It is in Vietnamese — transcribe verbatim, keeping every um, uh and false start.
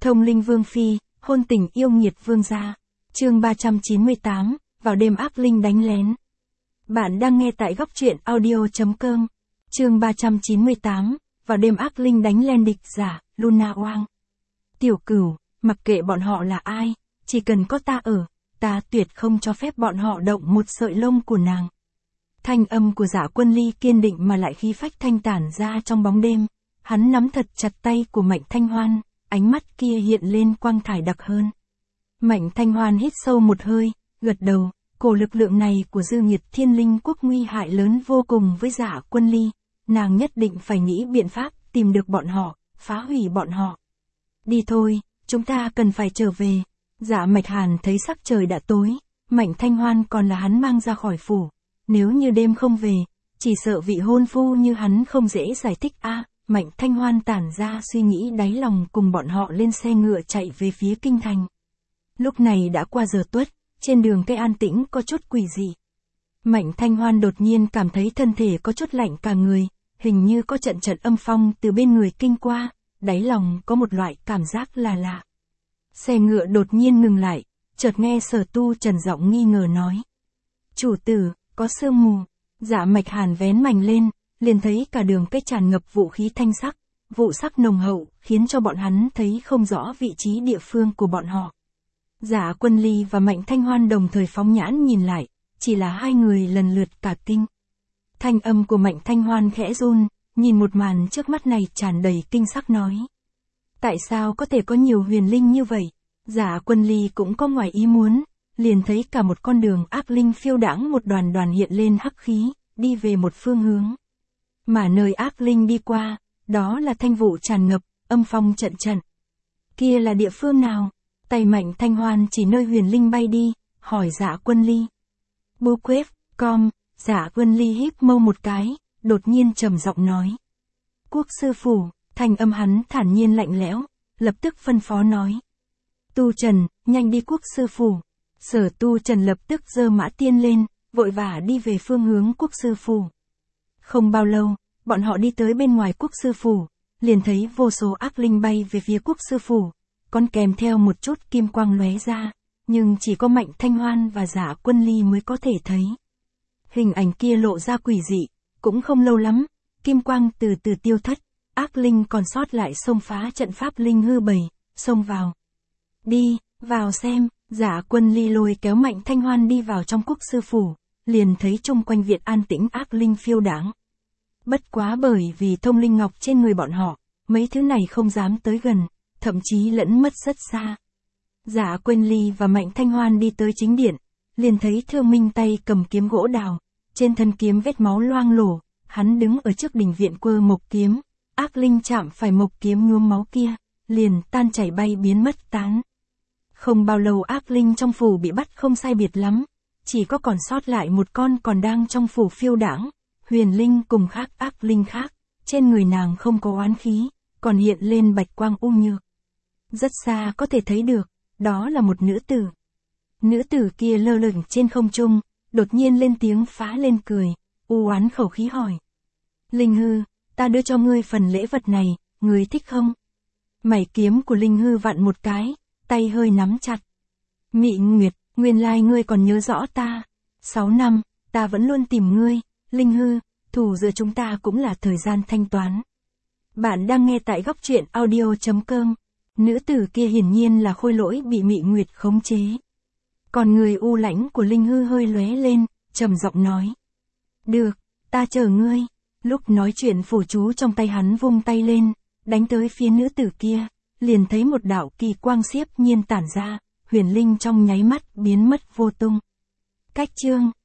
Thông linh vương phi, hôn tình yêu nghiệt vương gia. Chương ba trăm chín mươi tám, vào đêm ác linh đánh lén. Bạn đang nghe tại góc truyện audio chấm com. Chương ba trăm chín mươi tám, vào đêm ác linh đánh lén địch giả, Luna Wang. Tiểu Cửu, mặc kệ bọn họ là ai, chỉ cần có ta ở, ta tuyệt không cho phép bọn họ động một sợi lông của nàng. Thanh âm của Dã Quân Ly kiên định mà lại khí phách thanh tản ra trong bóng đêm. Hắn nắm thật chặt tay của Mạnh Thanh Hoan, ánh mắt kia hiện lên quang thải đặc hơn. Mạnh Thanh Hoan hít sâu một hơi, gật đầu, cổ lực lượng này của Dư Nghiệt Thiên Linh Quốc nguy hại lớn vô cùng với Dã Quân Ly, nàng nhất định phải nghĩ biện pháp tìm được bọn họ, phá hủy bọn họ. Đi thôi, chúng ta cần phải trở về. Dạ Mạch Hàn thấy sắc trời đã tối, Mạnh Thanh Hoan còn là hắn mang ra khỏi phủ, nếu như đêm không về, chỉ sợ vị hôn phu như hắn không dễ giải thích a. À, Mạnh Thanh Hoan tản ra suy nghĩ đáy lòng cùng bọn họ lên xe ngựa chạy về phía kinh thành. Lúc này đã qua giờ tuất, trên đường cây an tĩnh có chút quỷ dị. Mạnh Thanh Hoan đột nhiên cảm thấy thân thể có chút lạnh cả người, hình như có trận trận âm phong từ bên người kinh qua, đáy lòng có một loại cảm giác là lạ. Xe ngựa đột nhiên ngừng lại, chợt nghe Sở Tu Trần giọng nghi ngờ nói: "Chủ tử, có sương mù." Dạ Mạch Hàn vén mành lên, liền thấy cả đường cây tràn ngập vũ khí thanh sắc, vụ sắc nồng hậu, khiến cho bọn hắn thấy không rõ vị trí địa phương của bọn họ. Dã Quân Ly và Mạnh Thanh Hoan đồng thời phóng nhãn nhìn lại, chỉ là hai người lần lượt cả kinh. Thanh âm của Mạnh Thanh Hoan khẽ run, nhìn một màn trước mắt này tràn đầy kinh sắc nói: "Tại sao có thể có nhiều huyền linh như vậy?" Dã Quân Ly cũng có ngoài ý muốn, liền thấy cả một con đường ác linh phiêu đãng một đoàn đoàn hiện lên hắc khí, đi về một phương hướng. Mà nơi ác linh đi qua, đó là thanh vụ tràn ngập, âm phong trận trận. Kia là địa phương nào? Tay Mạnh Thanh Hoan chỉ nơi huyền linh bay đi, hỏi Dã Quân Ly. Bô quếp, com, Dã Quân Ly híp mâu một cái, đột nhiên trầm giọng nói: "Quốc sư phủ." Thanh âm hắn thản nhiên lạnh lẽo, lập tức phân phó nói: "Tu Trần, nhanh đi Quốc sư phủ." Sở Tu Trần lập tức giơ mã tiên lên, vội vã đi về phương hướng Quốc sư phủ. Không bao lâu, bọn họ đi tới bên ngoài Quốc sư phủ, liền thấy vô số ác linh bay về phía Quốc sư phủ, còn kèm theo một chút kim quang lóe ra, nhưng chỉ có Mạnh Thanh Hoan và Dã Quân Ly mới có thể thấy. Hình ảnh kia lộ ra quỷ dị, cũng không lâu lắm, kim quang từ từ tiêu thất, ác linh còn sót lại xông phá trận pháp linh hư bảy, xông vào. "Đi, vào xem." Dã Quân Ly lôi kéo Mạnh Thanh Hoan đi vào trong Quốc sư phủ, liền thấy chung quanh viện an tĩnh ác linh phiêu đãng. Bất quá bởi vì thông linh ngọc trên người bọn họ, mấy thứ này không dám tới gần, thậm chí lẫn mất rất xa. Dã Quân Ly và Mạnh Thanh Hoan đi tới chính điện, liền thấy Thương Minh tay cầm kiếm gỗ đào, trên thân kiếm vết máu loang lổ, hắn đứng ở trước đình viện quơ mộc kiếm, ác linh chạm phải mộc kiếm nhuốm máu kia, liền tan chảy bay biến mất tán. Không bao lâu ác linh trong phủ bị bắt không sai biệt lắm, chỉ có còn sót lại một con còn đang trong phủ phiêu đãng. Huyền linh cùng khác ác linh khác, trên người nàng không có oán khí, còn hiện lên bạch quang u nhược. Rất xa có thể thấy được, đó là một nữ tử. Nữ tử kia lơ lửng trên không trung, đột nhiên lên tiếng phá lên cười, u oán khẩu khí hỏi: "Linh Hư, ta đưa cho ngươi phần lễ vật này, ngươi thích không?" Mày kiếm của Linh Hư vặn một cái, tay hơi nắm chặt. "Mị Nguyệt, nguyên lai ngươi còn nhớ rõ ta. Sáu năm, ta vẫn luôn tìm ngươi. Linh Hư, thù giữa chúng ta cũng là thời gian thanh toán." Bạn đang nghe tại góc truyện audio chấm com. Nữ tử kia hiển nhiên là khôi lỗi bị Mị Nguyệt khống chế. Còn người u lãnh của Linh Hư hơi lóe lên, trầm giọng nói: "Được, ta chờ ngươi." Lúc nói chuyện phù chú trong tay hắn vung tay lên, đánh tới phía nữ tử kia, liền thấy một đạo kỳ quang xiếp nhiên tản ra, huyền linh trong nháy mắt biến mất vô tung. Cách chương